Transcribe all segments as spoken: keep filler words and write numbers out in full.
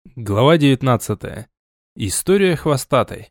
Глава девятнадцатая. История хвостатой.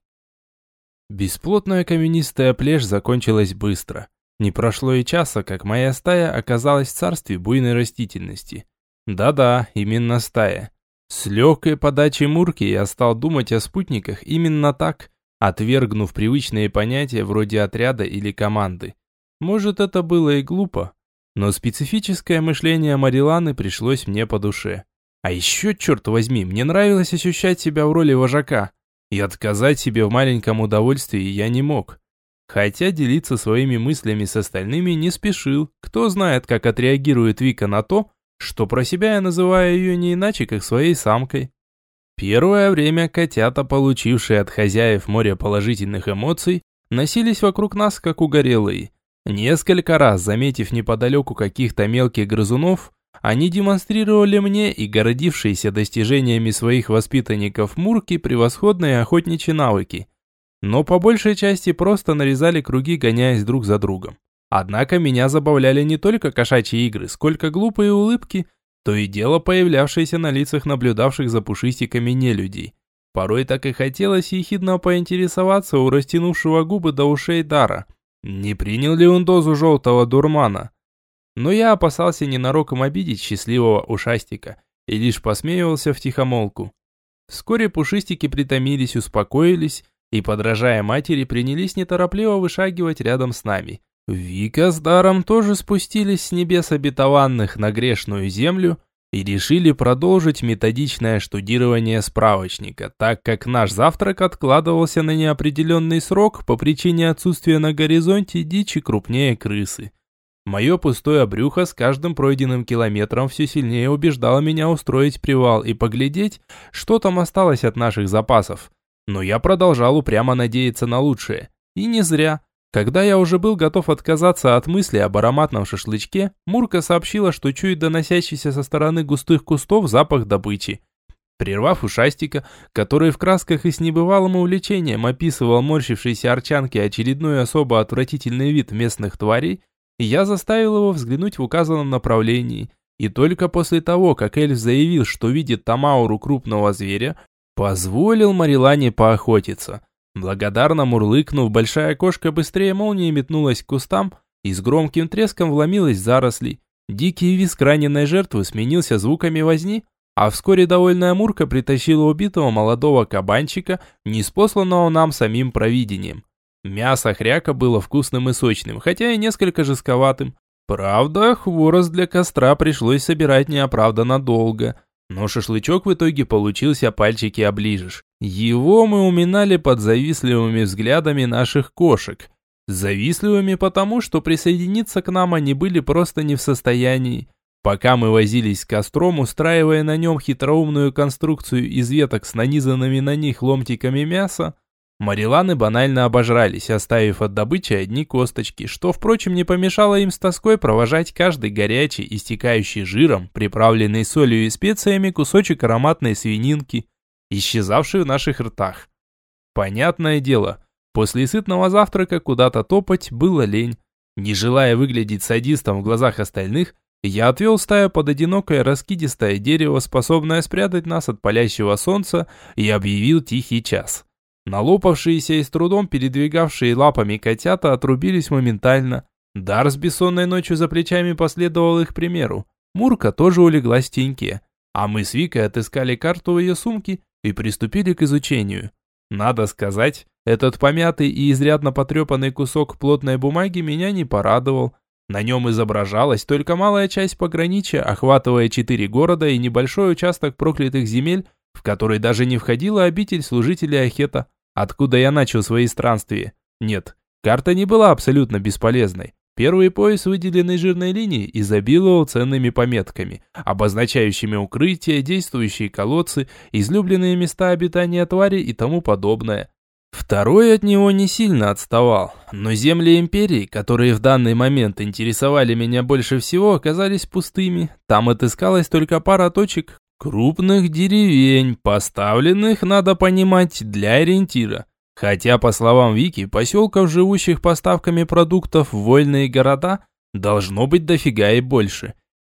Бесплотная каменистая плешь закончилась быстро. Не прошло и часа, как моя стая оказалась в царстве буйной растительности. Да-да, именно стая. С легкой подачей Мурки я стал думать о спутниках именно так, отвергнув привычные понятия вроде отряда или команды. Может, это было и глупо, но специфическое мышление Мариланы пришлось мне по душе. А еще, черт возьми, мне нравилось ощущать себя в роли вожака, и отказать себе в маленьком удовольствии я не мог. Хотя делиться своими мыслями с остальными не спешил, кто знает, как отреагирует Вика на то, что про себя я называю ее не иначе, как своей самкой. Первое время котята, получившие от хозяев море положительных эмоций, носились вокруг нас, как угорелые. Несколько раз, заметив неподалеку каких-то мелких грызунов, они демонстрировали мне и гордившиеся достижениями своих воспитанников Мурки превосходные охотничьи навыки. Но по большей части просто нарезали круги, гоняясь друг за другом. Однако меня забавляли не только кошачьи игры, сколько глупые улыбки, то и дело появлявшиеся на лицах наблюдавших за пушистиками нелюдей. Порой так и хотелось ехидно поинтересоваться у растянувшего губы до ушей Дара, не принял ли он дозу желтого дурмана. Но я опасался ненароком обидеть счастливого ушастика и лишь посмеивался втихомолку. Вскоре пушистики притомились, успокоились и, подражая матери, принялись неторопливо вышагивать рядом с нами. Вика с Даром тоже спустились с небес обетованных на грешную землю и решили продолжить методичное штудирование справочника, так как наш завтрак откладывался на неопределенный срок по причине отсутствия на горизонте дичи крупнее крысы. Мое пустое брюхо с каждым пройденным километром все сильнее убеждало меня устроить привал и поглядеть, что там осталось от наших запасов. Но я продолжал упрямо надеяться на лучшее. И не зря. Когда я уже был готов отказаться от мысли об ароматном шашлычке, Мурка сообщила, что чует доносящийся со стороны густых кустов запах добычи. Прервав ушастика, который в красках и с небывалым увлечением описывал морщившейся арчанке очередной особо отвратительный вид местных тварей, я заставил его взглянуть в указанном направлении, и только после того, как эльф заявил, что видит там ауру крупного зверя, позволил Марилане поохотиться. Благодарно мурлыкнув, большая кошка быстрее молнии метнулась к кустам и с громким треском вломилась в заросли. Дикий визг раненой жертвы сменился звуками возни, а вскоре довольная Мурка притащила убитого молодого кабанчика, ниспосланного нам самим провидением. Мясо хряка было вкусным и сочным, хотя и несколько жестковатым. Правда, хворост для костра пришлось собирать неоправданно долго. Но шашлычок в итоге получился, пальчики оближешь. Его мы уминали под завистливыми взглядами наших кошек. Завистливыми потому, что присоединиться к нам они были просто не в состоянии. Пока мы возились с костром, устраивая на нем хитроумную конструкцию из веток с нанизанными на них ломтиками мяса, Мариланы банально обожрались, оставив от добычи одни косточки, что, впрочем, не помешало им с тоской провожать каждый горячий, истекающий жиром, приправленный солью и специями кусочек ароматной свининки, исчезавший в наших ртах. Понятное дело, после сытного завтрака куда-то топать было лень. Не желая выглядеть садистом в глазах остальных, я отвел стаю под одинокое раскидистое дерево, способное спрятать нас от палящего солнца, и объявил тихий час. Налопавшиеся и с трудом передвигавшие лапами котята отрубились моментально. Дар с бессонной ночью за плечами последовал их примеру. Мурка тоже улеглась в теньке, а мы с Викой отыскали карту в ее сумке и приступили к изучению. Надо сказать, этот помятый и изрядно потрепанный кусок плотной бумаги меня не порадовал. На нем изображалась только малая часть пограничья, охватывая четыре города и небольшой участок проклятых земель, в который даже не входила обитель служителей Ахета, откуда я начал свои странствия. Нет, карта не была абсолютно бесполезной. Первый пояс, выделенный жирной линией, изобиловал ценными пометками, обозначающими укрытия, действующие колодцы, излюбленные места обитания тварей и тому подобное. Второй от него не сильно отставал, но земли империи, которые в данный момент интересовали меня больше всего, оказались пустыми. Там отыскалась только пара точек крупных деревень, поставленных, надо понимать, для ориентира. Хотя, по словам Вики, поселков, живущих поставками продуктов в вольные города, должно быть дофига и больше.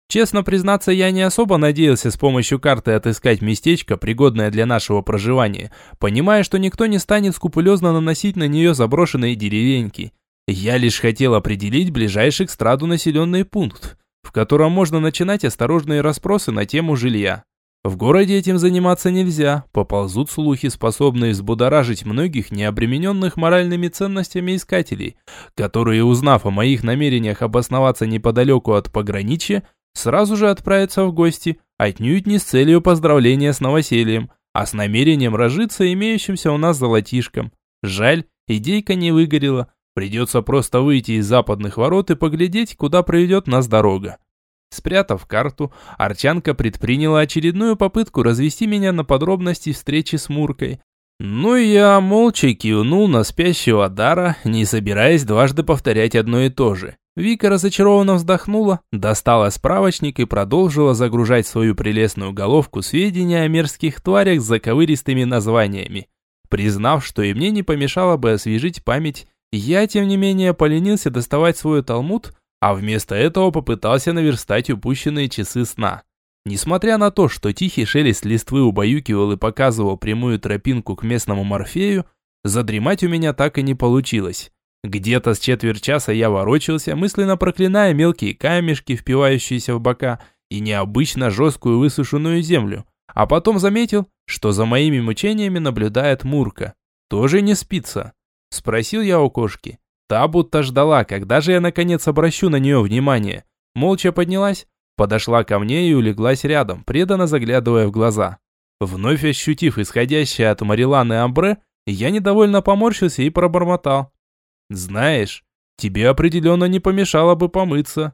Честно признаться, я не особо надеялся с помощью карты отыскать местечко, пригодное для нашего проживания, понимая, что никто не станет скрупулезно наносить на нее заброшенные деревеньки. Я лишь хотел определить ближайший к Страду населенный пункт, в котором можно начинать осторожные расспросы на тему жилья. В городе этим заниматься нельзя, поползут слухи, способные взбудоражить многих необремененных моральными ценностями искателей, которые, узнав о моих намерениях обосноваться неподалеку от пограничья, сразу же отправятся в гости, отнюдь не с целью поздравления с новосельем, а с намерением разжиться имеющимся у нас золотишком. Жаль, идейка не выгорела, придется просто выйти из западных ворот и поглядеть, куда приведет нас дорога. Спрятав карту, Арчанка предприняла очередную попытку развести меня на подробности встречи с Муркой. Ну и я молча кивнул на спящего Дара, не собираясь дважды повторять одно и то же. Вика разочарованно вздохнула, достала справочник и продолжила загружать свою прелестную головку сведения о мерзких тварях с заковыристыми названиями. Признав, что и мне не помешало бы освежить память, я, тем не менее, поленился доставать свой талмуд, а вместо этого попытался наверстать упущенные часы сна. Несмотря на то, что тихий шелест листвы убаюкивал и показывал прямую тропинку к местному Морфею, задремать у меня так и не получилось. Где-то с четверть часа я ворочался, мысленно проклиная мелкие камешки, впивающиеся в бока, и необычно жесткую высушенную землю, а потом заметил, что за моими мучениями наблюдает Мурка. Тоже не спится? Спросил я у кошки. Та будто ждала, когда же я наконец обращу на нее внимание. Молча поднялась, подошла ко мне и улеглась рядом, преданно заглядывая в глаза. Вновь ощутив исходящее от Мариланы амбре, я недовольно поморщился и пробормотал. «Знаешь, тебе определенно не помешало бы помыться».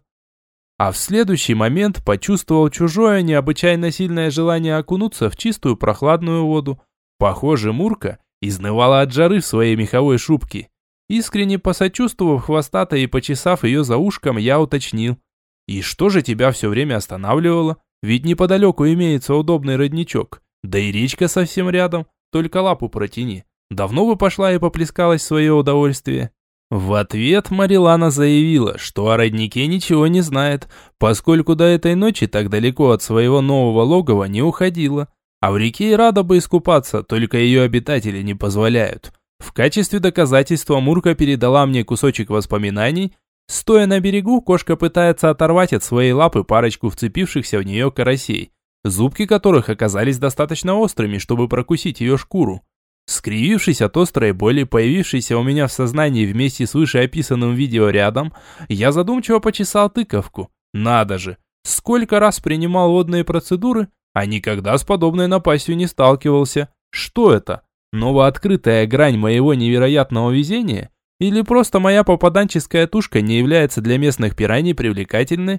А в следующий момент почувствовал чужое необычайно сильное желание окунуться в чистую прохладную воду. Похоже, Мурка изнывала от жары в своей меховой шубке. Искренне посочувствовав хвостатой и почесав ее за ушком, я уточнил. «И что же тебя все время останавливало? Ведь неподалеку имеется удобный родничок. Да и речка совсем рядом, только лапу протяни. Давно бы пошла и поплескалась в свое удовольствие». В ответ Марилана заявила, что о роднике ничего не знает, поскольку до этой ночи так далеко от своего нового логова не уходила. А в реке и рада бы искупаться, только ее обитатели не позволяют. В качестве доказательства Мурка передала мне кусочек воспоминаний. Стоя на берегу, кошка пытается оторвать от своей лапы парочку вцепившихся в нее карасей, зубки которых оказались достаточно острыми, чтобы прокусить ее шкуру. Скривившись от острой боли, появившейся у меня в сознании вместе с вышеописанным видео рядом, я задумчиво почесал тыковку. Надо же, сколько раз принимал водные процедуры, а никогда с подобной напастью не сталкивался. Что это? Новооткрытая грань моего невероятного везения? Или просто моя попаданческая тушка не является для местных пираний привлекательной?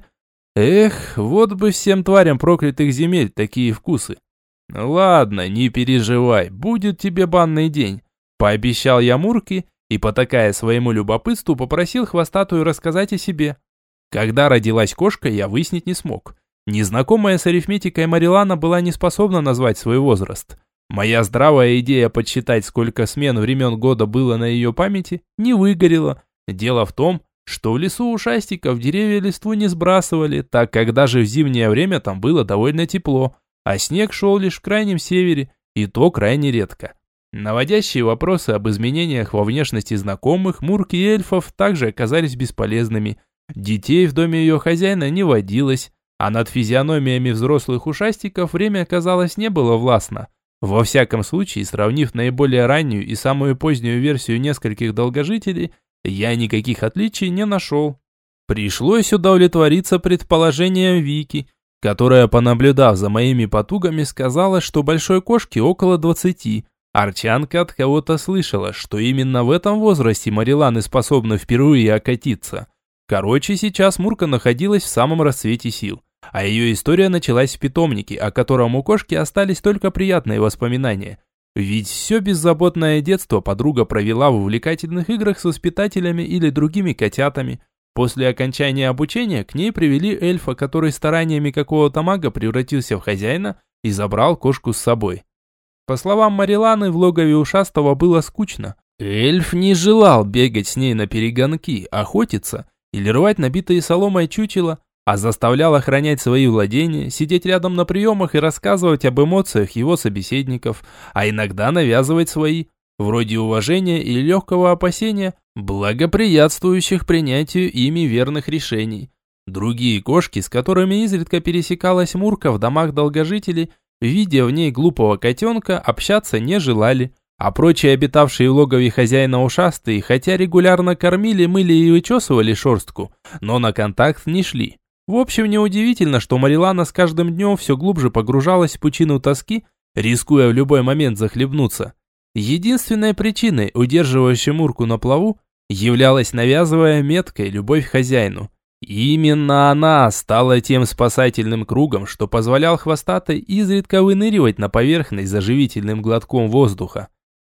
Эх, вот бы всем тварям проклятых земель такие вкусы. Ладно, не переживай, будет тебе банный день. Пообещал я Мурке и, потакая своему любопытству, попросил хвостатую рассказать о себе. Когда родилась кошка, я выяснить не смог. Незнакомая с арифметикой Марилана была не способна назвать свой возраст. Моя здравая идея подсчитать, сколько смен времен года было на ее памяти, не выгорела. Дело в том, что в лесу ушастиков деревья листву не сбрасывали, так как даже в зимнее время там было довольно тепло, а снег шел лишь в крайнем севере, и то крайне редко. Наводящие вопросы об изменениях во внешности знакомых, Мурки и эльфов также оказались бесполезными. Детей в доме ее хозяина не водилось, а над физиономиями взрослых ушастиков время, казалось, не было властно. Во всяком случае, сравнив наиболее раннюю и самую позднюю версию нескольких долгожителей, я никаких отличий не нашел. Пришлось удовлетвориться предположением Вики, которая, понаблюдав за моими потугами, сказала, что большой кошке около двадцати. Арчанка от кого-то слышала, что именно в этом возрасте Мариланы способны впервые окатиться. Короче, сейчас Мурка находилась в самом расцвете сил. А ее история началась в питомнике, о котором у кошки остались только приятные воспоминания. Ведь все беззаботное детство подруга провела в увлекательных играх с воспитателями или другими котятами. После окончания обучения к ней привели эльфа, который стараниями какого-то мага превратился в хозяина и забрал кошку с собой. По словам Мариланы, в логове ушастого было скучно. Эльф не желал бегать с ней на перегонки, охотиться или рвать набитые соломой чучела, а заставлял охранять свои владения, сидеть рядом на приемах и рассказывать об эмоциях его собеседников, а иногда навязывать свои, вроде уважения или легкого опасения, благоприятствующих принятию ими верных решений. Другие кошки, с которыми изредка пересекалась Мурка в домах долгожителей, видя в ней глупого котенка, общаться не желали, а прочие обитавшие в логове хозяина ушастые, хотя регулярно кормили, мыли и вычесывали шерстку, но на контакт не шли. В общем, неудивительно, что Марилана с каждым днем все глубже погружалась в пучину тоски, рискуя в любой момент захлебнуться. Единственной причиной, удерживающей Мурку на плаву, являлась навязывая меткой любовь к хозяину. И именно она стала тем спасательным кругом, что позволял хвостатой изредка выныривать на поверхность за живительным глотком воздуха.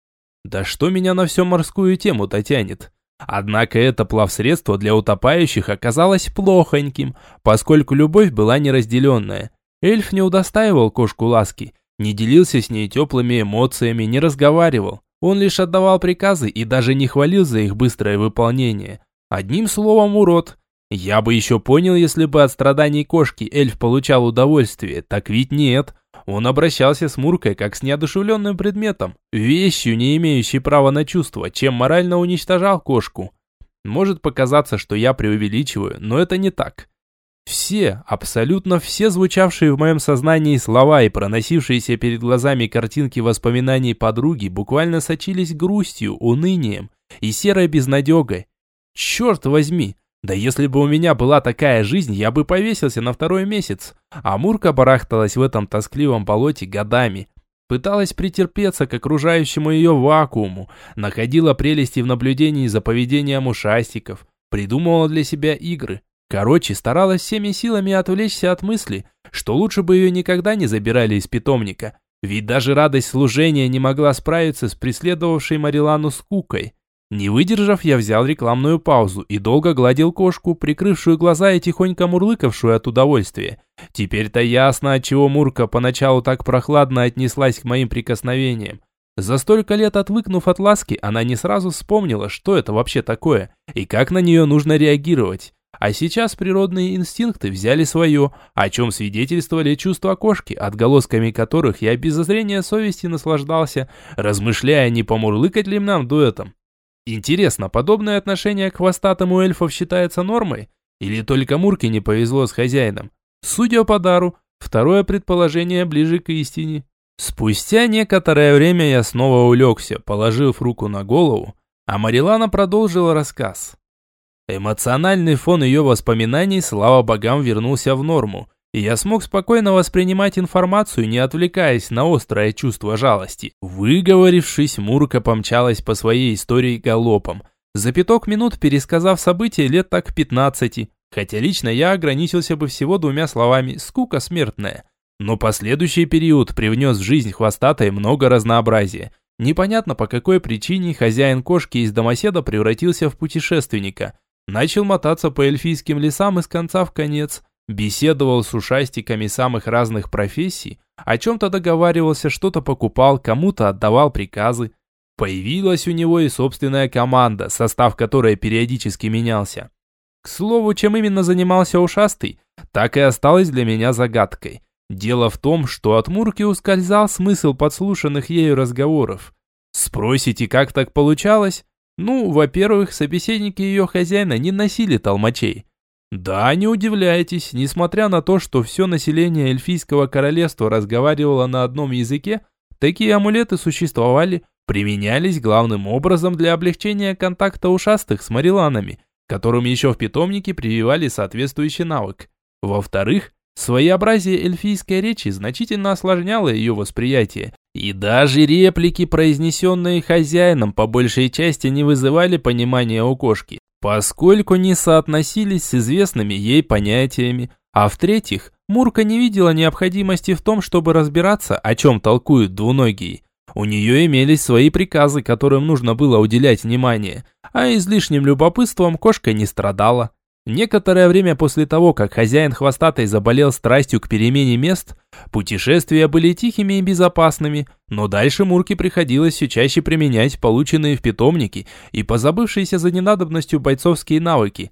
Да что меня на всю морскую тему-то тянет? Однако это плавсредство для утопающих оказалось плохоньким, поскольку любовь была неразделенная. Эльф не удостаивал кошку ласки, не делился с ней теплыми эмоциями, не разговаривал. Он лишь отдавал приказы и даже не хвалил за их быстрое выполнение. Одним словом, урод. Я бы еще понял, если бы от страданий кошки эльф получал удовольствие, так ведь нет. Он обращался с Муркой как с неодушевленным предметом, вещью, не имеющей права на чувства, чем морально уничтожал кошку. Может показаться, что я преувеличиваю, но это не так. Все, абсолютно все звучавшие в моем сознании слова и проносившиеся перед глазами картинки воспоминаний подруги буквально сочились грустью, унынием и серой безнадегой. Черт возьми! Да если бы у меня была такая жизнь, я бы повесился на второй месяц. А Мурка барахталась в этом тоскливом болоте годами. Пыталась претерпеться к окружающему ее вакууму, находила прелести в наблюдении за поведением ушастиков, придумывала для себя игры. Короче, старалась всеми силами отвлечься от мысли, что лучше бы ее никогда не забирали из питомника. Ведь даже радость служения не могла справиться с преследовавшей Марилану скукой. Не выдержав, я взял рекламную паузу и долго гладил кошку, прикрывшую глаза и тихонько мурлыкавшую от удовольствия. Теперь-то ясно, отчего Мурка поначалу так прохладно отнеслась к моим прикосновениям. За столько лет отвыкнув от ласки, она не сразу вспомнила, что это вообще такое, и как на нее нужно реагировать. А сейчас природные инстинкты взяли свое, о чем свидетельствовали чувства кошки, отголосками которых я без зазрения совести наслаждался, размышляя, не помурлыкать ли нам дуэтом. Интересно, подобное отношение к хвостатому эльфов считается нормой? Или только Мурке не повезло с хозяином? Судя по дару, второе предположение ближе к истине. Спустя некоторое время я снова улегся, положив руку на голову, а Марилана продолжила рассказ. Эмоциональный фон ее воспоминаний, слава богам, вернулся в норму, и я смог спокойно воспринимать информацию, не отвлекаясь на острое чувство жалости. Выговорившись, Мурка помчалась по своей истории галопом, за пяток минут пересказав события лет так пятнадцати, хотя лично я ограничился бы всего двумя словами «скука смертная». Но последующий период привнес в жизнь хвостатой много разнообразия. Непонятно по какой причине хозяин кошки из домоседа превратился в путешественника. Начал мотаться по эльфийским лесам из конца в конец. Беседовал с ушастиками самых разных профессий, о чем-то договаривался, что-то покупал, кому-то отдавал приказы. Появилась у него и собственная команда, состав которой периодически менялся. К слову, чем именно занимался ушастый, так и осталось для меня загадкой. Дело в том, что от Мурки ускользал смысл подслушанных ею разговоров. Спросите, как так получалось? Ну, во-первых, собеседники ее хозяина не носили толмачей. Да, не удивляйтесь, несмотря на то, что все население эльфийского королевства разговаривало на одном языке, такие амулеты существовали, применялись главным образом для облегчения контакта ушастых с мариланами, которым еще в питомнике прививали соответствующий навык. Во-вторых, своеобразие эльфийской речи значительно осложняло ее восприятие, и даже реплики, произнесенные хозяином, по большей части не вызывали понимания у кошки, поскольку не соотносились с известными ей понятиями. А в-третьих, Мурка не видела необходимости в том, чтобы разбираться, о чем толкуют двуногие. У нее имелись свои приказы, которым нужно было уделять внимание, а излишним любопытством кошка не страдала. Некоторое время после того, как хозяин хвостатой заболел страстью к перемене мест, путешествия были тихими и безопасными, но дальше Мурке приходилось все чаще применять полученные в питомнике и позабывшиеся за ненадобностью бойцовские навыки.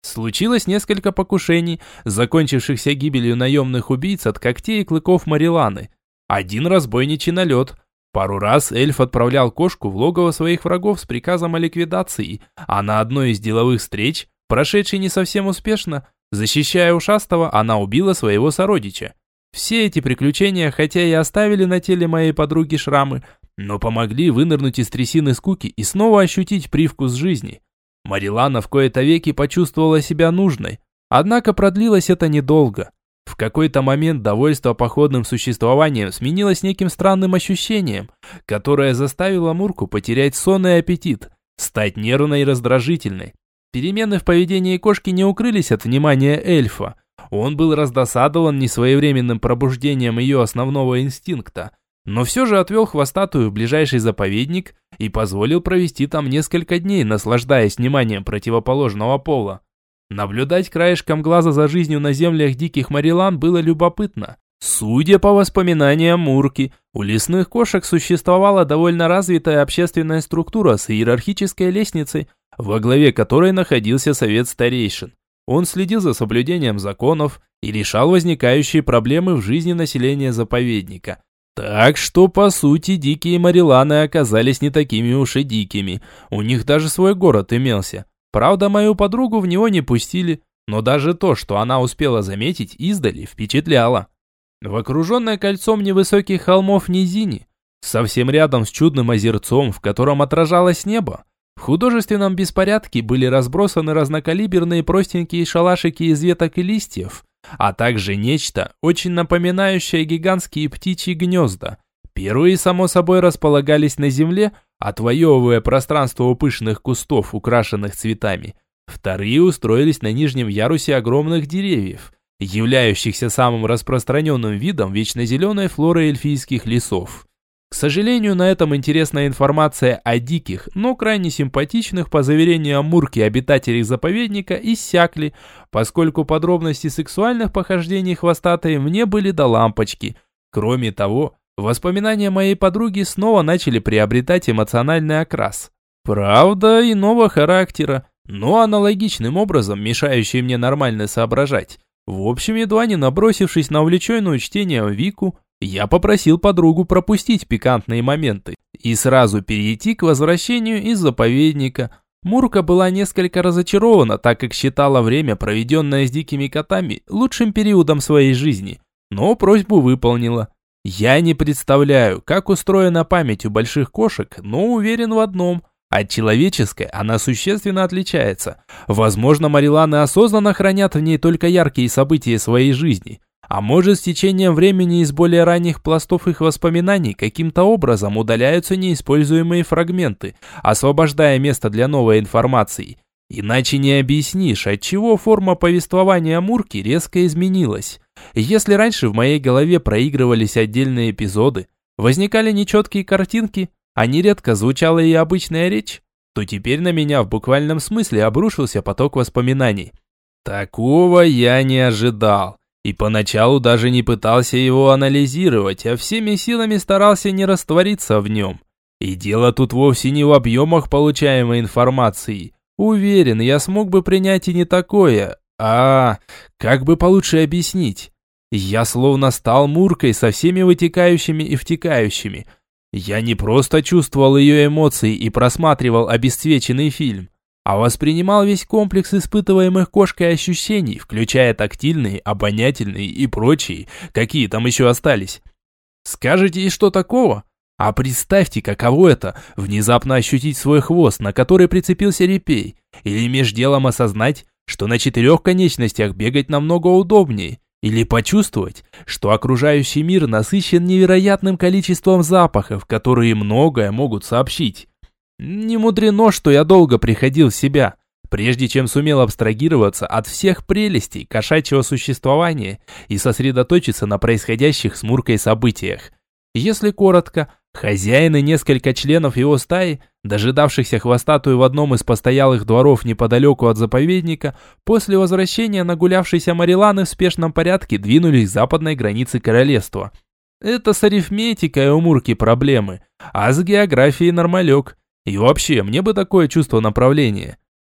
Случилось несколько покушений, закончившихся гибелью наемных убийц от когтей и клыков Мариланы. Один разбойничий налет. Пару раз эльф отправлял кошку в логово своих врагов с приказом о ликвидации, а на одной из деловых встреч, прошедшей не совсем успешно, защищая ушастого, она убила своего сородича. Все эти приключения, хотя и оставили на теле моей подруги шрамы, но помогли вынырнуть из трясины скуки и снова ощутить привкус жизни. Марилана в кои-то веки почувствовала себя нужной, однако продлилось это недолго. В какой-то момент довольство походным существованием сменилось неким странным ощущением, которое заставило Мурку потерять сон и аппетит, стать нервной и раздражительной. Перемены в поведении кошки не укрылись от внимания эльфа. Он был раздосадован несвоевременным пробуждением ее основного инстинкта, но все же отвел хвостатую в ближайший заповедник и позволил провести там несколько дней, наслаждаясь вниманием противоположного пола. Наблюдать краешком глаза за жизнью на землях диких Марилан было любопытно. Судя по воспоминаниям Мурки, у лесных кошек существовала довольно развитая общественная структура с иерархической лестницей, во главе которой находился совет старейшин. Он следил за соблюдением законов и решал возникающие проблемы в жизни населения заповедника. Так что, по сути, дикие Мариланы оказались не такими уж и дикими. У них даже свой город имелся. Правда, мою подругу в него не пустили, но даже то, что она успела заметить издали, впечатляло. В окруженной кольцом невысоких холмов низине, совсем рядом с чудным озерцом, в котором отражалось небо, в художественном беспорядке были разбросаны разнокалиберные простенькие шалашики из веток и листьев, а также нечто, очень напоминающее гигантские птичьи гнезда. Первые, само собой, располагались на земле, отвоевывая пространство у пышных кустов, украшенных цветами. Вторые устроились на нижнем ярусе огромных деревьев, являющихся самым распространенным видом вечно зеленой флоры эльфийских лесов. К сожалению, на этом интересная информация о диких, но крайне симпатичных, по заверениям Мурки, обитателей заповедника иссякли, поскольку подробности сексуальных похождений хвостатой мне были до лампочки. Кроме того, воспоминания моей подруги снова начали приобретать эмоциональный окрас. Правда, иного характера, но аналогичным образом мешающий мне нормально соображать. В общем, едва не набросившись на увлеченную чтением Вику, я попросил подругу пропустить пикантные моменты и сразу перейти к возвращению из заповедника. Мурка была несколько разочарована, так как считала время, проведенное с дикими котами, лучшим периодом своей жизни, но просьбу выполнила. Я не представляю, как устроена память у больших кошек, но уверен в одном – от человеческой она существенно отличается. Возможно, Мариланы осознанно хранят в ней только яркие события своей жизни. А может, с течением времени из более ранних пластов их воспоминаний каким-то образом удаляются неиспользуемые фрагменты, освобождая место для новой информации. Иначе не объяснишь, отчего форма повествования Мурки резко изменилась. Если раньше в моей голове проигрывались отдельные эпизоды, возникали нечеткие картинки, а нередко звучала и обычная речь, то теперь на меня в буквальном смысле обрушился поток воспоминаний. Такого я не ожидал. И поначалу даже не пытался его анализировать, а всеми силами старался не раствориться в нем. И дело тут вовсе не в объемах получаемой информации. Уверен, я смог бы принять и не такое. А, как бы получше объяснить? Я словно стал Муркой со всеми вытекающими и втекающими. Я не просто чувствовал ее эмоции и просматривал обесцвеченный фильм, а воспринимал весь комплекс испытываемых кошкой ощущений, включая тактильные, обонятельные и прочие, какие там еще остались. Скажете, и что такого? А представьте, каково это – внезапно ощутить свой хвост, на который прицепился репей, или меж делом осознать, что на четырех конечностях бегать намного удобнее, или почувствовать, что окружающий мир насыщен невероятным количеством запахов, которые многое могут сообщить. Не мудрено, что я долго приходил в себя, прежде чем сумел абстрагироваться от всех прелестей кошачьего существования и сосредоточиться на происходящих с Муркой событиях. Если коротко, хозяин и несколько членов его стаи, дожидавшихся хвостатую в одном из постоялых дворов неподалеку от заповедника, после возвращения нагулявшейся Мариланы в спешном порядке двинулись к западной границе королевства. Это с арифметикой у Мурки проблемы, а с географией нормалек. И вообще, мне бы такое чувство направления.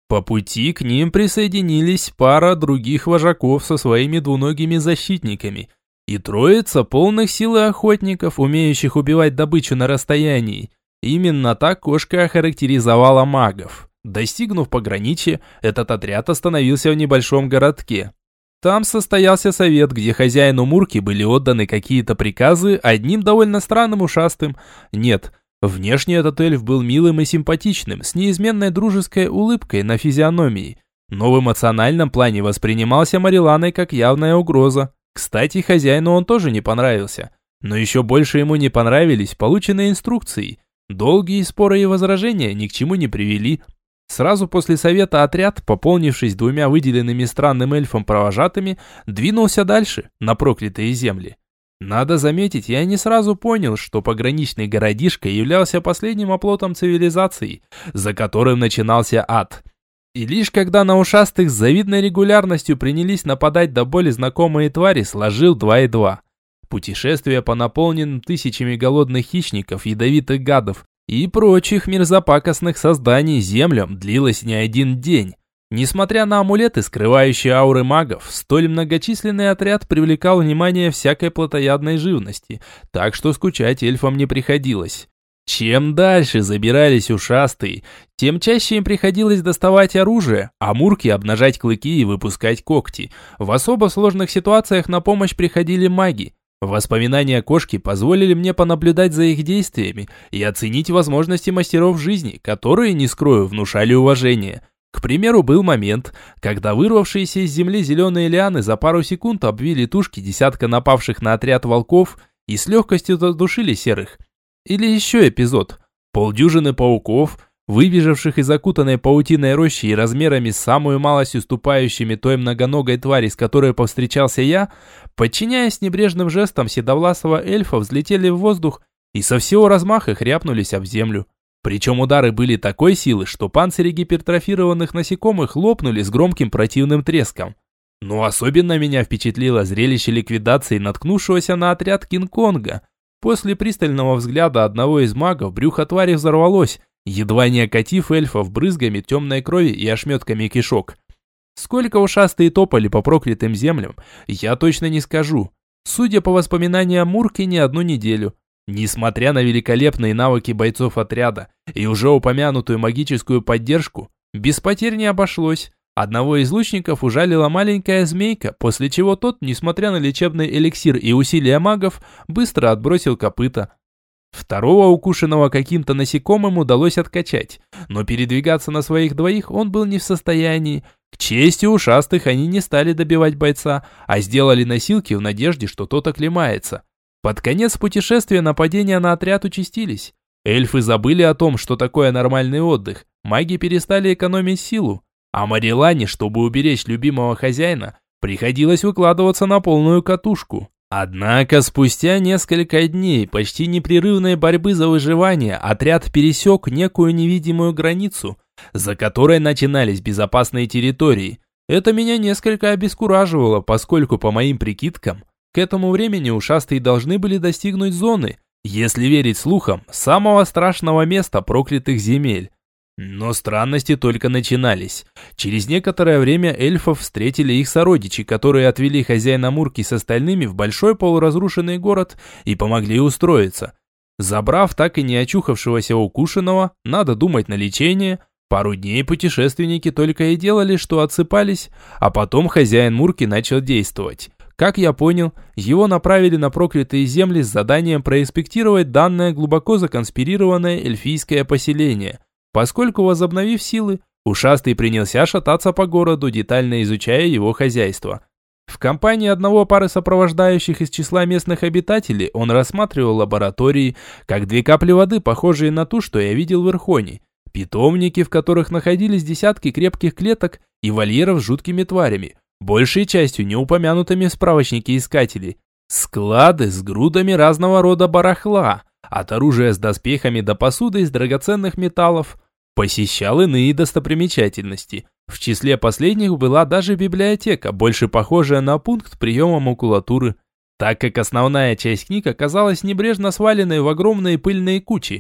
По пути к ним присоединились пара других вожаков со своими двуногими защитниками и троица полных сил и охотников, умеющих убивать добычу на расстоянии. Именно так кошка охарактеризовала магов. Достигнув пограничья, этот отряд остановился в небольшом городке. Там состоялся совет, где хозяину Мурки были отданы какие-то приказы одним довольно странным ушастым. Нет, внешне этот эльф был милым и симпатичным, с неизменной дружеской улыбкой на физиономии, но в эмоциональном плане воспринимался Мариланой как явная угроза. Кстати, хозяину он тоже не понравился, но еще больше ему не понравились полученные инструкции. Долгие споры и возражения ни к чему не привели. Сразу после совета отряд, пополнившись двумя выделенными странным эльфом провожатыми, двинулся дальше, на проклятые земли. Надо заметить, я не сразу понял, что пограничный городишко являлся последним оплотом цивилизации, за которым начинался ад. И лишь когда на ушастых с завидной регулярностью принялись нападать до боли знакомые твари, сложил два и два. Путешествие по наполненным тысячами голодных хищников, ядовитых гадов и прочих мерзопакостных созданий землям длилось не один день. Несмотря на амулеты, скрывающие ауры магов, столь многочисленный отряд привлекал внимание всякой плотоядной живности, так что скучать эльфам не приходилось. Чем дальше забирались ушастые, тем чаще им приходилось доставать оружие, а мурки обнажать клыки и выпускать когти. В особо сложных ситуациях на помощь приходили маги. Воспоминания кошки позволили мне понаблюдать за их действиями и оценить возможности мастеров жизни, которые, не скрою, внушали уважение. К примеру, был момент, когда вырвавшиеся из земли зеленые лианы за пару секунд обвили тушки десятка напавших на отряд волков и с легкостью задушили серых. Или еще эпизод. Полдюжины пауков, выбежавших из окутанной паутиной рощи и размерами с самую малость уступающими той многоногой твари, с которой повстречался я, подчиняясь небрежным жестам седовласого эльфа, взлетели в воздух и со всего размаха хряпнулись об землю. Причем удары были такой силы, что панцири гипертрофированных насекомых лопнули с громким противным треском. Но особенно меня впечатлило зрелище ликвидации наткнувшегося на отряд Кинг-Конга. После пристального взгляда одного из магов брюхо твари взорвалось, едва не окатив эльфов брызгами темной крови и ошметками кишок. Сколько ушастые топали по проклятым землям, я точно не скажу. Судя по воспоминаниям Мурки, не одну неделю. Несмотря на великолепные навыки бойцов отряда и уже упомянутую магическую поддержку, без потерь не обошлось. Одного из лучников ужалила маленькая змейка, после чего тот, несмотря на лечебный эликсир и усилия магов, быстро отбросил копыта. Второго, укушенного каким-то насекомым, удалось откачать, но передвигаться на своих двоих он был не в состоянии. К чести ушастых они не стали добивать бойца, а сделали носилки в надежде, что тот оклемается. Под конец путешествия нападения на отряд участились. Эльфы забыли о том, что такое нормальный отдых, маги перестали экономить силу, а Марилане, чтобы уберечь любимого хозяина, приходилось выкладываться на полную катушку. Однако спустя несколько дней почти непрерывной борьбы за выживание отряд пересек некую невидимую границу, за которой начинались безопасные территории. Это меня несколько обескураживало, поскольку, по моим прикидкам, к этому времени ушастые должны были достигнуть зоны, если верить слухам, самого страшного места проклятых земель. Но странности только начинались. Через некоторое время эльфов встретили их сородичи, которые отвели хозяина Мурки с остальными в большой полуразрушенный город и помогли устроиться. Забрав так и не очухавшегося укушенного, надо думать на лечение, пару дней путешественники только и делали, что отсыпались, а потом хозяин Мурки начал действовать. Как я понял, его направили на проклятые земли с заданием проинспектировать данное глубоко законспирированное эльфийское поселение. Поскольку, возобновив силы, ушастый принялся шататься по городу, детально изучая его хозяйство. В компании одного пары сопровождающих из числа местных обитателей он рассматривал лаборатории, как две капли воды, похожие на ту, что я видел в Ирхоне, питомники, в которых находились десятки крепких клеток и вольеров с жуткими тварями, большей частью не упомянутыми в справочнике искателей, склады с грудами разного рода барахла, от оружия с доспехами до посуды из драгоценных металлов. Посещал иные достопримечательности. В числе последних была даже библиотека, больше похожая на пункт приема макулатуры, так как основная часть книг оказалась небрежно сваленной в огромные пыльные кучи.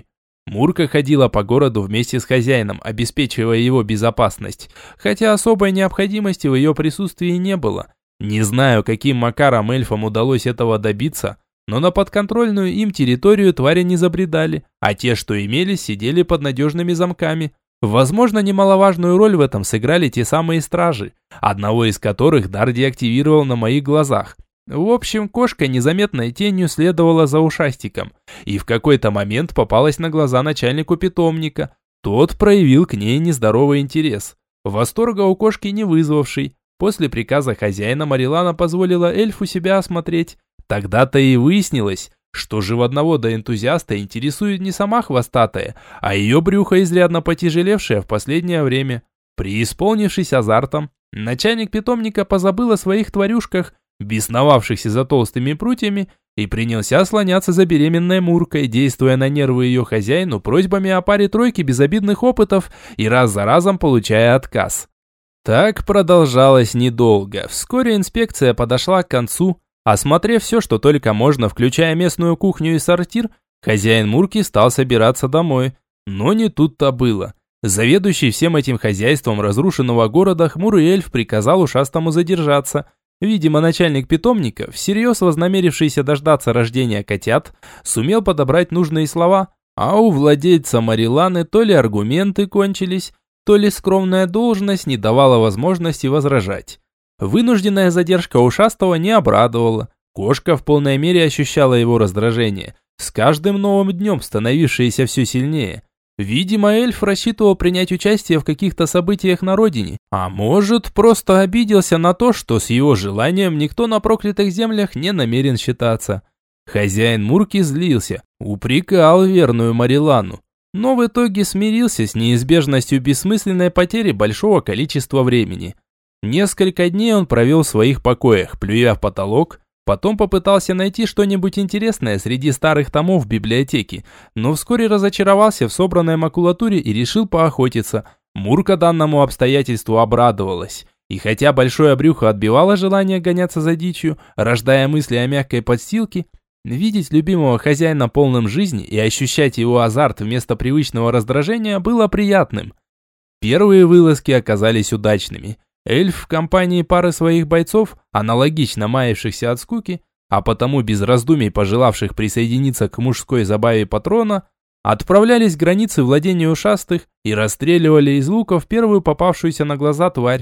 Мурка ходила по городу вместе с хозяином, обеспечивая его безопасность, хотя особой необходимости в ее присутствии не было. Не знаю, каким макаром эльфам удалось этого добиться, но на подконтрольную им территорию твари не забредали, а те, что имелись, сидели под надежными замками. Возможно, немаловажную роль в этом сыграли те самые стражи, одного из которых дар деактивировал на моих глазах. В общем, кошка незаметной тенью следовала за ушастиком, и в какой-то момент попалась на глаза начальнику питомника. Тот проявил к ней нездоровый интерес, восторга у кошки не вызвавший. После приказа хозяина Марилана позволила эльфу себя осмотреть. Тогда-то и выяснилось, что живодновода энтузиаста интересует не сама хвостатая, а ее брюхо, изрядно потяжелевшее в последнее время. Преисполнившись азартом, начальник питомника позабыл о своих тварюшках, бесновавшихся за толстыми прутьями, и принялся слоняться за беременной Муркой, действуя на нервы ее хозяину просьбами о паре тройки безобидных опытов и раз за разом получая отказ. Так продолжалось недолго. Вскоре инспекция подошла к концу. Осмотрев все, что только можно, включая местную кухню и сортир, хозяин Мурки стал собираться домой. Но не тут-то было. Заведующий всем этим хозяйством разрушенного города хмурый эльф приказал ушастому задержаться. Видимо, начальник питомника, всерьез вознамерившийся дождаться рождения котят, сумел подобрать нужные слова, а у владельца Мариланы то ли аргументы кончились, то ли скромная должность не давала возможности возражать. Вынужденная задержка ушастого не обрадовала. Кошка в полной мере ощущала его раздражение, с каждым новым днем становившееся все сильнее. Видимо, эльф рассчитывал принять участие в каких-то событиях на родине, а может, просто обиделся на то, что с его желанием никто на проклятых землях не намерен считаться. Хозяин Мурки злился, упрекал верную Марилану, но в итоге смирился с неизбежностью бессмысленной потери большого количества времени. Несколько дней он провел в своих покоях, плюя в потолок, потом попытался найти что-нибудь интересное среди старых томов в библиотеке, но вскоре разочаровался в собранной макулатуре и решил поохотиться. Мурка данному обстоятельству обрадовалась, и хотя большое брюхо отбивало желание гоняться за дичью, рождая мысли о мягкой подстилке, видеть любимого хозяина полным жизни и ощущать его азарт вместо привычного раздражения было приятным. Первые вылазки оказались удачными. Эльф в компании пары своих бойцов, аналогично маявшихся от скуки, а потому без раздумий пожелавших присоединиться к мужской забаве патрона, отправлялись к границе владения ушастых и расстреливали из луков первую попавшуюся на глаза тварь.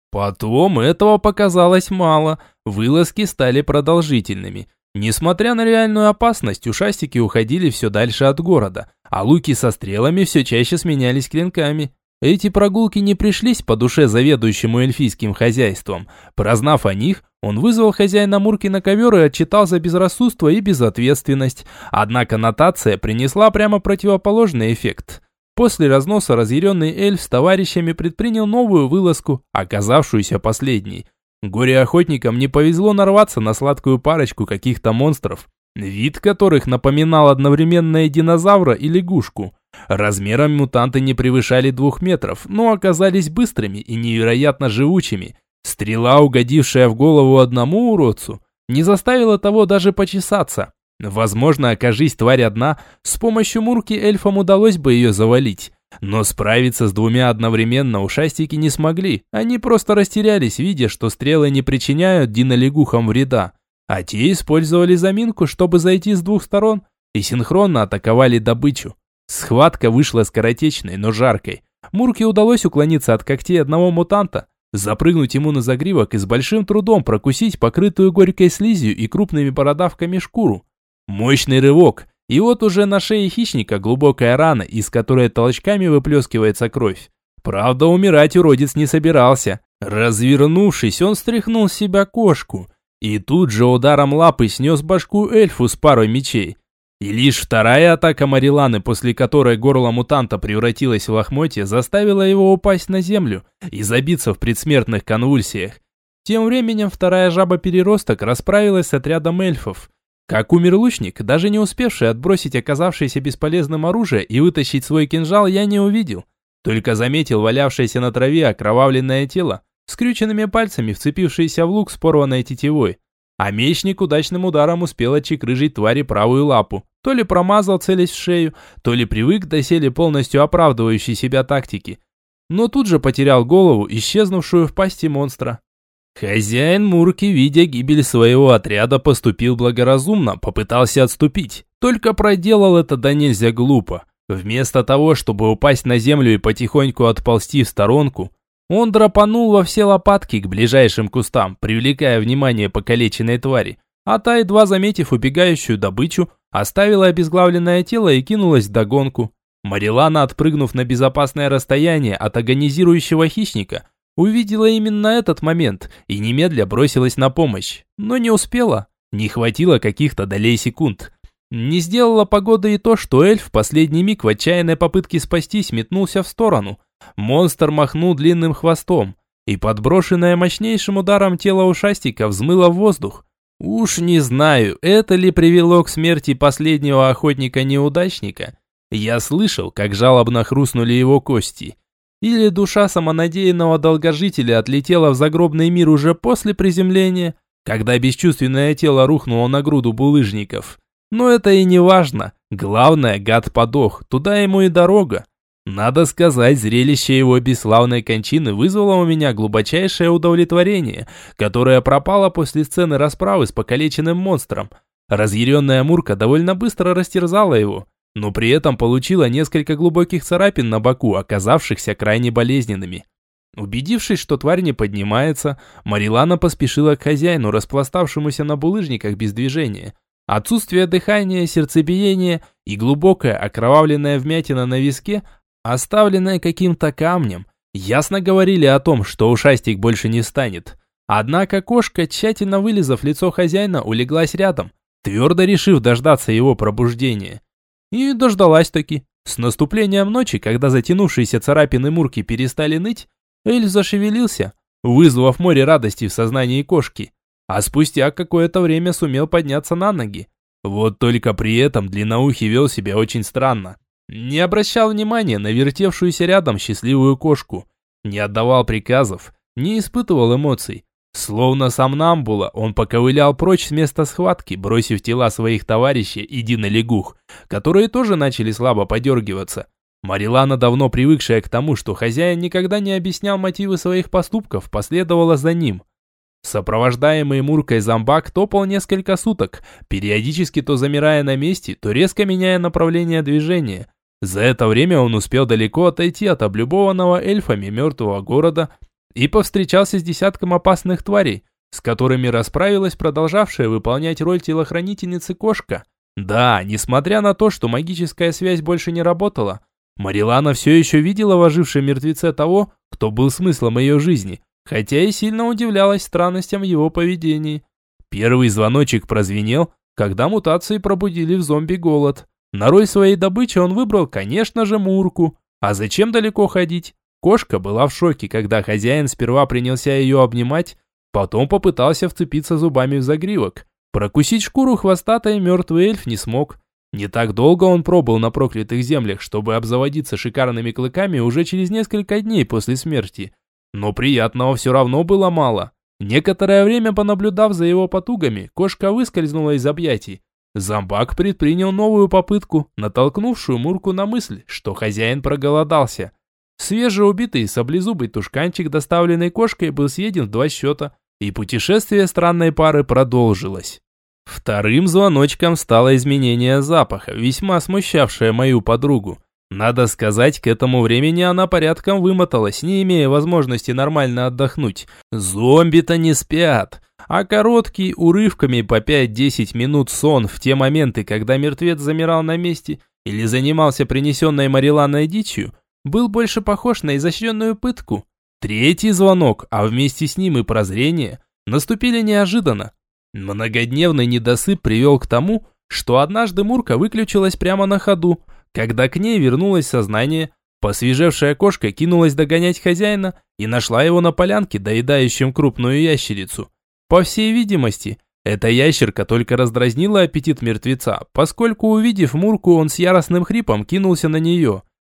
Потом этого показалось мало, вылазки стали продолжительными. Несмотря на реальную опасность, ушастики уходили все дальше от города, а луки со стрелами все чаще сменялись клинками. Эти прогулки не пришлись по душе заведующему эльфийским хозяйством. Прознав о них, он вызвал хозяина Мурки на ковер и отчитал за безрассудство и безответственность. Однако нотация принесла прямо противоположный эффект. После разноса разъяренный эльф с товарищами предпринял новую вылазку, оказавшуюся последней. Горе-охотникам не повезло нарваться на сладкую парочку каких-то монстров, вид которых напоминал одновременно и динозавра, и лягушку. Размером мутанты не превышали двух метров, но оказались быстрыми и невероятно живучими. Стрела, угодившая в голову одному уродцу, не заставила того даже почесаться. Возможно, окажись тварь одна, с помощью Мурки эльфам удалось бы ее завалить. Но справиться с двумя одновременно ушастики не смогли. Они просто растерялись, видя, что стрелы не причиняют динолягухам вреда. А те использовали заминку, чтобы зайти с двух сторон, и синхронно атаковали добычу. Схватка вышла скоротечной, но жаркой. Мурке удалось уклониться от когтей одного мутанта, запрыгнуть ему на загривок и с большим трудом прокусить покрытую горькой слизью и крупными бородавками шкуру. Мощный рывок, и вот уже на шее хищника глубокая рана, из которой толчками выплескивается кровь. Правда, умирать уродец не собирался. Развернувшись, он стряхнул с себя кошку, и тут же ударом лапы снес башку эльфу с парой мечей. И лишь вторая атака Мариланы, после которой горло мутанта превратилось в лохмотье, заставила его упасть на землю и забиться в предсмертных конвульсиях. Тем временем вторая жаба-переросток расправилась с отрядом эльфов. Как умер лучник, даже не успевший отбросить оказавшееся бесполезным оружие и вытащить свой кинжал, я не увидел. Только заметил валявшееся на траве окровавленное тело, скрюченными пальцами вцепившееся в лук с порванной тетивой. А мечник удачным ударом успел отчекрыжить твари правую лапу. То ли промазал, целясь в шею, то ли привык к доселе полностью оправдывающей себя тактике. Но тут же потерял голову, исчезнувшую в пасти монстра. Хозяин Мурки, видя гибель своего отряда, поступил благоразумно, попытался отступить. Только проделал это до нельзя глупо. Вместо того, чтобы упасть на землю и потихоньку отползти в сторонку, он драпанул во все лопатки к ближайшим кустам, привлекая внимание покалеченной твари. А та, едва заметив убегающую добычу, оставила обезглавленное тело и кинулась вдогонку. Марилана, отпрыгнув на безопасное расстояние от агонизирующего хищника, увидела именно этот момент и немедля бросилась на помощь. Но не успела. Не хватило каких-то долей секунд. Не сделала погода и то, что эльф в последний миг в отчаянной попытке спастись метнулся в сторону. Монстр махнул длинным хвостом, и подброшенное мощнейшим ударом тело ушастика взмыло в воздух. Уж не знаю, это ли привело к смерти последнего охотника-неудачника. Я слышал, как жалобно хрустнули его кости. Или душа самонадеянного долгожителя отлетела в загробный мир уже после приземления, когда бесчувственное тело рухнуло на груду булыжников. Но это и не важно. Главное, гад подох, туда ему и дорога. Надо сказать, зрелище его бесславной кончины вызвало у меня глубочайшее удовлетворение, которое пропало после сцены расправы с покалеченным монстром. Разъяренная Мурка довольно быстро растерзала его, но при этом получила несколько глубоких царапин на боку, оказавшихся крайне болезненными. Убедившись, что тварь не поднимается, Марилана поспешила к хозяину, распластавшемуся на булыжниках без движения. Отсутствие дыхания, сердцебиения и глубокая окровавленная вмятина на виске, оставленная каким-то камнем, ясно говорили о том, что ушастик больше не встанет. Однако кошка, тщательно вылизав лицо хозяина, улеглась рядом, твердо решив дождаться его пробуждения. И дождалась-таки. С наступлением ночи, когда затянувшиеся царапины Мурки перестали ныть, эльф зашевелился, вызвав море радости в сознании кошки, а спустя какое-то время сумел подняться на ноги. Вот только при этом длинноухий вел себя очень странно. Не обращал внимания на вертевшуюся рядом счастливую кошку, не отдавал приказов, не испытывал эмоций. Словно сомнамбула, он поковылял прочь с места схватки, бросив тела своих товарищей и Дина лягух, которые тоже начали слабо подергиваться. Марилана, давно привыкшая к тому, что хозяин никогда не объяснял мотивы своих поступков, последовала за ним. Сопровождаемый Муркой зомбак топал несколько суток, периодически то замирая на месте, то резко меняя направление движения. За это время он успел далеко отойти от облюбованного эльфами мертвого города и повстречался с десятком опасных тварей, с которыми расправилась продолжавшая выполнять роль телохранительницы кошка. Да, несмотря на то, что магическая связь больше не работала, Марилана все еще видела в ожившем мертвеце того, кто был смыслом ее жизни, хотя и сильно удивлялась странностям его поведения. Первый звоночек прозвенел, когда мутации пробудили в зомби голод. На роль своей добычи он выбрал, конечно же, Мурку. А зачем далеко ходить? Кошка была в шоке, когда хозяин сперва принялся ее обнимать, потом попытался вцепиться зубами в загривок. Прокусить шкуру хвостатой мертвый эльф не смог. Не так долго он пробыл на проклятых землях, чтобы обзаводиться шикарными клыками уже через несколько дней после смерти. Но приятного все равно было мало. Некоторое время понаблюдав за его потугами, кошка выскользнула из объятий. Зомбак предпринял новую попытку, натолкнувшую Мурку на мысль, что хозяин проголодался. Свежеубитый саблезубый тушканчик, доставленный кошкой, был съеден в два счета, и путешествие странной пары продолжилось. Вторым звоночком стало изменение запаха, весьма смущавшее мою подругу. Надо сказать, к этому времени она порядком вымоталась, не имея возможности нормально отдохнуть. Зомби-то не спят, а короткий, урывками по пять-десять минут сон в те моменты, когда мертвец замирал на месте или занимался принесенной Мариланой дичью, был больше похож на изощренную пытку. Третий звонок, а вместе с ним и прозрение, наступили неожиданно. Многодневный недосып привел к тому, что однажды Мурка выключилась прямо на ходу. Когда к ней вернулось сознание, посвежевшая кошка кинулась догонять хозяина и нашла его на полянке, доедающем крупную ящерицу. По всей видимости, эта ящерка только раздразнила аппетит мертвеца, поскольку, увидев Мурку, он с яростным хрипом кинулся на нее.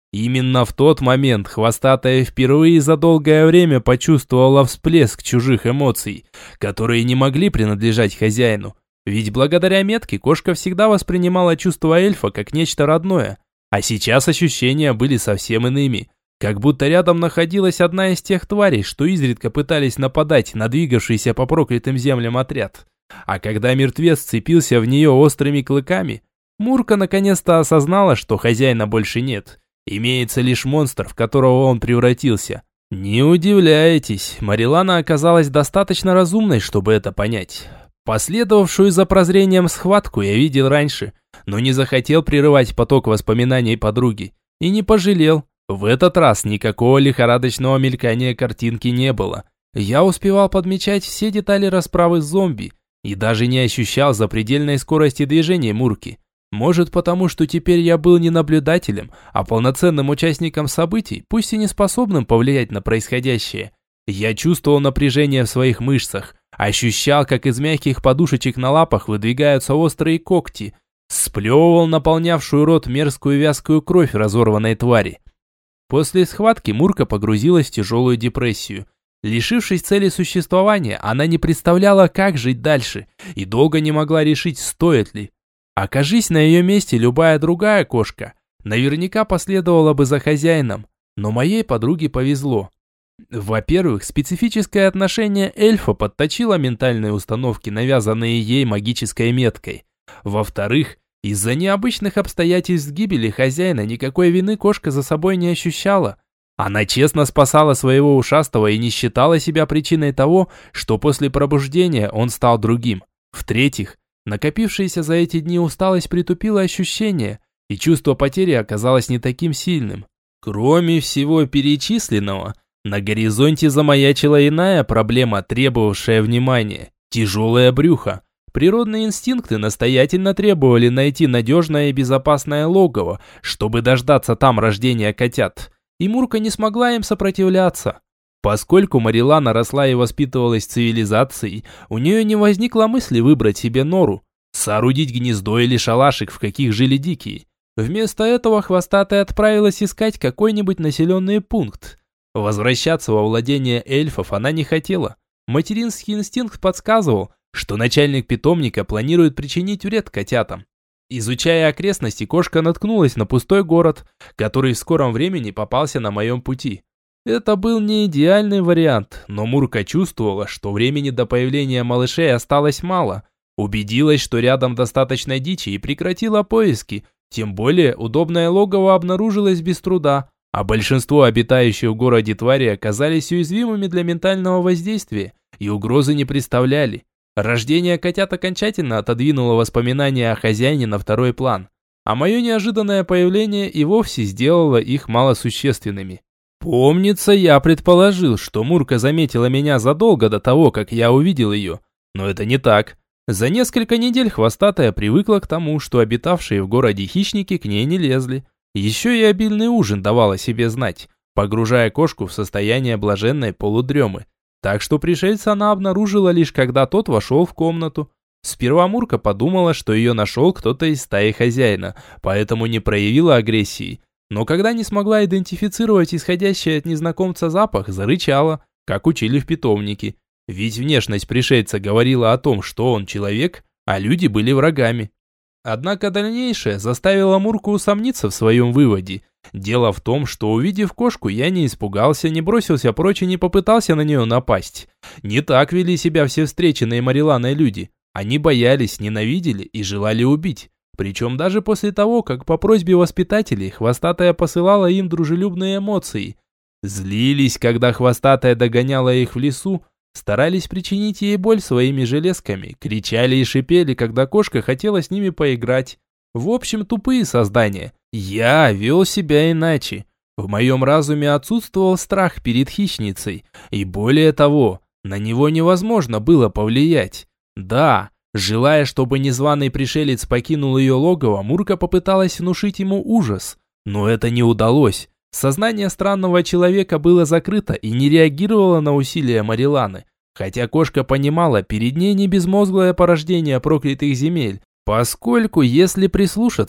Именно в тот момент хвостатая впервые за долгое время почувствовала всплеск чужих эмоций, которые не могли принадлежать хозяину. Ведь благодаря метке кошка всегда воспринимала чувства эльфа как нечто родное, а сейчас ощущения были совсем иными. Как будто рядом находилась одна из тех тварей, что изредка пытались нападать на двигавшийся по проклятым землям отряд. А когда мертвец вцепился в нее острыми клыками, Мурка наконец-то осознала, что хозяина больше нет. Имеется лишь монстр, в которого он превратился. Не удивляйтесь, Марилана оказалась достаточно разумной, чтобы это понять. Последовавшую за прозрением схватку я видел раньше, но не захотел прерывать поток воспоминаний подруги. И не пожалел. В этот раз никакого лихорадочного мелькания картинки не было. Я успевал подмечать все детали расправы с зомби и даже не ощущал запредельной скорости движения Мурки. Может, потому что теперь я был не наблюдателем, а полноценным участником событий, пусть и не способным повлиять на происходящее. Я чувствовал напряжение в своих мышцах, ощущал, как из мягких подушечек на лапах выдвигаются острые когти, сплевывал наполнявшую рот мерзкую вязкую кровь разорванной твари. После схватки Мурка погрузилась в тяжелую депрессию. Лишившись цели существования, она не представляла, как жить дальше, и долго не могла решить, стоит ли. Окажись на ее месте любая другая кошка, наверняка последовала бы за хозяином, но моей подруге повезло. Во-первых, специфическое отношение эльфа подточило ментальные установки, навязанные ей магической меткой. Во-вторых, из-за необычных обстоятельств гибели хозяина никакой вины кошка за собой не ощущала. Она честно спасала своего ушастого и не считала себя причиной того, что после пробуждения он стал другим. В-третьих, накопившаяся за эти дни усталость притупила ощущения, и чувство потери оказалось не таким сильным. Кроме всего перечисленного, на горизонте замаячила иная проблема, требовавшая внимания – тяжелое брюхо. Природные инстинкты настоятельно требовали найти надежное и безопасное логово, чтобы дождаться там рождения котят. И Мурка не смогла им сопротивляться. Поскольку Марилана росла и воспитывалась цивилизацией, у нее не возникло мысли выбрать себе нору, соорудить гнездо или шалашик, в каких жили дикие. Вместо этого хвостатая отправилась искать какой-нибудь населенный пункт. Возвращаться во владение эльфов она не хотела. Материнский инстинкт подсказывал, что начальник питомника планирует причинить вред котятам. Изучая окрестности, кошка наткнулась на пустой город, который в скором времени попался на моем пути. Это был не идеальный вариант, но Мурка чувствовала, что времени до появления малышей осталось мало. Убедилась, что рядом достаточно дичи и прекратила поиски. Тем более удобное логово обнаружилось без труда, а большинство обитающих в городе тварей оказались уязвимыми для ментального воздействия и угрозы не представляли. Рождение котят окончательно отодвинуло воспоминания о хозяине на второй план, а мое неожиданное появление и вовсе сделало их малосущественными. Помнится, я предположил, что Мурка заметила меня задолго до того, как я увидел ее, но это не так. За несколько недель хвостатая привыкла к тому, что обитавшие в городе хищники к ней не лезли. Еще и обильный ужин давал о себе знать, погружая кошку в состояние блаженной полудремы. Так что пришельца она обнаружила лишь когда тот вошел в комнату. Сперва Мурка подумала, что ее нашел кто-то из стаи хозяина, поэтому не проявила агрессии. Но когда не смогла идентифицировать исходящий от незнакомца запах, зарычала, как учили в питомнике. Ведь внешность пришельца говорила о том, что он человек, а люди были врагами. Однако дальнейшее заставило Мурку усомниться в своем выводе. Дело в том, что увидев кошку, я не испугался, не бросился прочь и не попытался на нее напасть. Не так вели себя все встреченные Мариланой люди. Они боялись, ненавидели и желали убить. Причем даже после того, как по просьбе воспитателей хвостатая посылала им дружелюбные эмоции. Злились, когда хвостатая догоняла их в лесу, старались причинить ей боль своими железками, кричали и шипели, когда кошка хотела с ними поиграть. В общем, тупые создания. Я вел себя иначе. В моем разуме отсутствовал страх перед хищницей, и более того, на него невозможно было повлиять. Да, желая, чтобы незваный пришелец покинул ее логово, Мурка попыталась внушить ему ужас, но это не удалось. Сознание странного человека было закрыто и не реагировало на усилия Мариланы, хотя кошка понимала, перед ней не безмозглое порождение проклятых земель, поскольку, если прислушаться,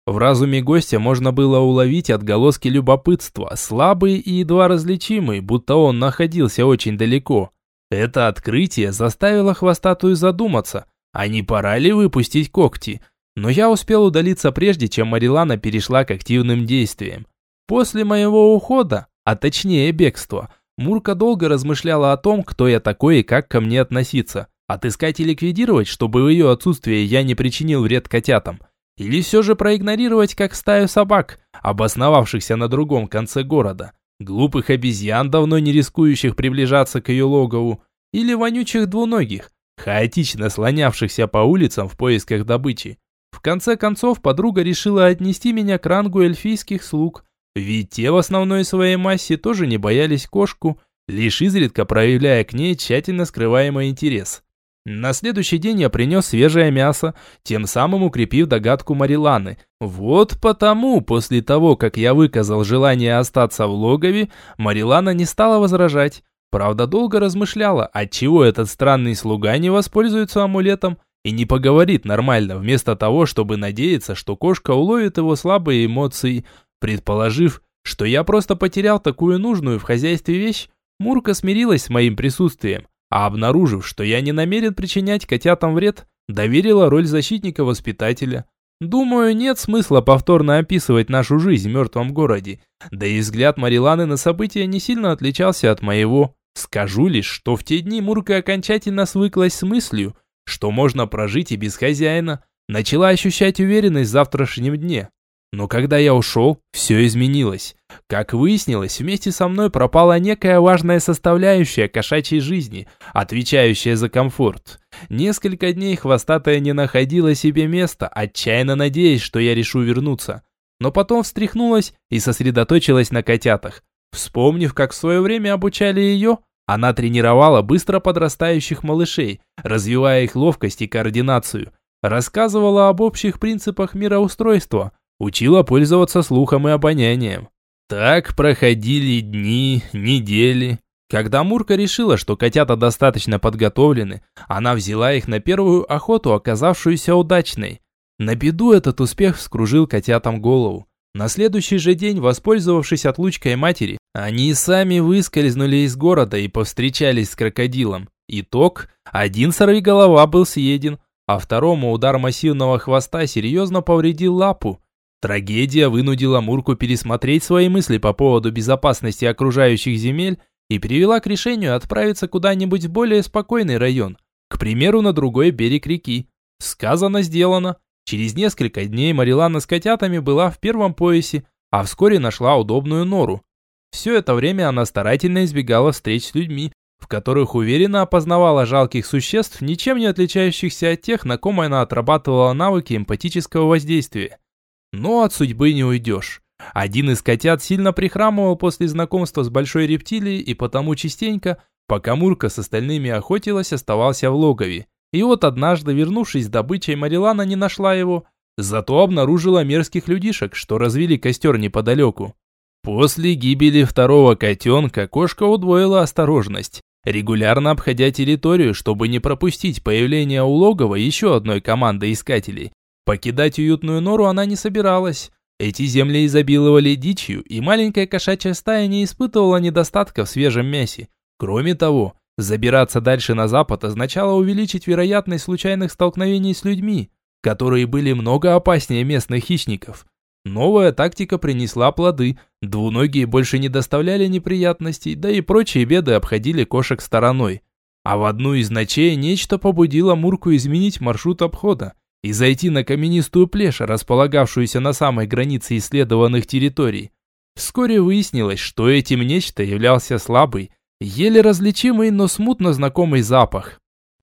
В разуме гостя можно было уловить отголоски любопытства, слабые и едва различимые, будто он находился очень далеко. Это открытие заставило хвостатую задуматься, а не пора ли выпустить когти? Но я успел удалиться прежде, чем Марилана перешла к активным действиям. После моего ухода, а точнее бегства, Мурка долго размышляла о том, кто я такой и как ко мне относиться. Отыскать и ликвидировать, чтобы в ее отсутствие я не причинил вред котятам. Или все же проигнорировать как стаю собак, обосновавшихся на другом конце города. Глупых обезьян, давно не рискующих приближаться к ее логову. Или вонючих двуногих, хаотично слонявшихся по улицам в поисках добычи. В конце концов, подруга решила отнести меня к рангу эльфийских слуг. Ведь те в основной своей массе тоже не боялись кошку, лишь изредка проявляя к ней тщательно скрываемый интерес. На следующий день я принес свежее мясо, тем самым укрепив догадку Мариланы. Вот потому, после того, как я выказал желание остаться в логове, Марилана не стала возражать. Правда, долго размышляла, отчего этот странный слуга не воспользуется амулетом и не поговорит нормально, вместо того, чтобы надеяться, что кошка уловит его слабые эмоции. Предположив, что я просто потерял такую нужную в хозяйстве вещь, Мурка смирилась с моим присутствием, а обнаружив, что я не намерен причинять котятам вред, доверила роль защитника-воспитателя. Думаю, нет смысла повторно описывать нашу жизнь в мертвом городе, да и взгляд Мариланы на события не сильно отличался от моего. Скажу лишь, что в те дни Мурка окончательно свыклась с мыслью, что можно прожить и без хозяина, начала ощущать уверенность в завтрашнем дне. Но когда я ушел, все изменилось. Как выяснилось, вместе со мной пропала некая важная составляющая кошачьей жизни, отвечающая за комфорт. Несколько дней хвостатая не находила себе места, отчаянно надеясь, что я решу вернуться. Но потом встряхнулась и сосредоточилась на котятах. Вспомнив, как в свое время обучали ее, она тренировала быстро подрастающих малышей, развивая их ловкость и координацию. Рассказывала об общих принципах мироустройства, учила пользоваться слухом и обонянием. Так проходили дни, недели. Когда Мурка решила, что котята достаточно подготовлены, она взяла их на первую охоту, оказавшуюся удачной. На беду этот успех вскружил котятам голову. На следующий же день, воспользовавшись отлучкой матери, они сами выскользнули из города и повстречались с крокодилом. Итог: один сорвиголова был съеден, а второму удар массивного хвоста серьезно повредил лапу. Трагедия вынудила Мурку пересмотреть свои мысли по поводу безопасности окружающих земель и привела к решению отправиться куда-нибудь в более спокойный район, к примеру, на другой берег реки. Сказано, сделано. Через несколько дней Марилана с котятами была в первом поясе, а вскоре нашла удобную нору. Все это время она старательно избегала встреч с людьми, в которых уверенно опознавала жалких существ, ничем не отличающихся от тех, на ком она отрабатывала навыки эмпатического воздействия. Но от судьбы не уйдешь. Один из котят сильно прихрамывал после знакомства с большой рептилией и потому частенько, пока Мурка с остальными охотилась, оставался в логове. И вот однажды, вернувшись с добычей, Марилана не нашла его, зато обнаружила мерзких людишек, что развели костер неподалеку. После гибели второго котенка кошка удвоила осторожность, регулярно обходя территорию, чтобы не пропустить появление у логова еще одной команды искателей. Покидать уютную нору она не собиралась. Эти земли изобиловали дичью, и маленькая кошачья стая не испытывала недостатка в свежем мясе. Кроме того, забираться дальше на запад означало увеличить вероятность случайных столкновений с людьми, которые были много опаснее местных хищников. Новая тактика принесла плоды, двуногие больше не доставляли неприятностей, да и прочие беды обходили кошек стороной. А в одну из ночей нечто побудило Мурку изменить маршрут обхода и зайти на каменистую плешь, располагавшуюся на самой границе исследованных территорий. Вскоре выяснилось, что этим нечто являлся слабый, еле различимый, но смутно знакомый запах.